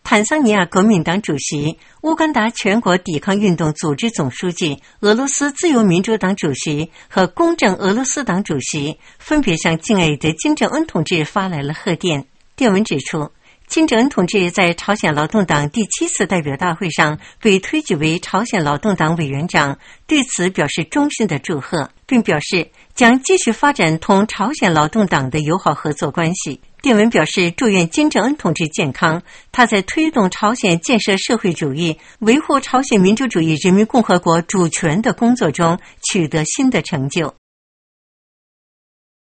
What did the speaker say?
坦桑尼亚国民党主席、乌干达全国抵抗运动组织总书记、俄罗斯自由民主党主席和公正俄罗斯党主席分别向敬爱的金正恩同志发来了贺电。电文指出，金正恩同志在朝鲜劳动党第7次代表大会上被推举为朝鲜劳动党委员长，对此表示衷心的祝贺，并表示将继续发展同朝鲜劳动党的友好合作关系。电文表示，祝愿金正恩同志健康，他在推动朝鲜建设社会主义、维护朝鲜民主主义人民共和国主权的工作中取得新的成就。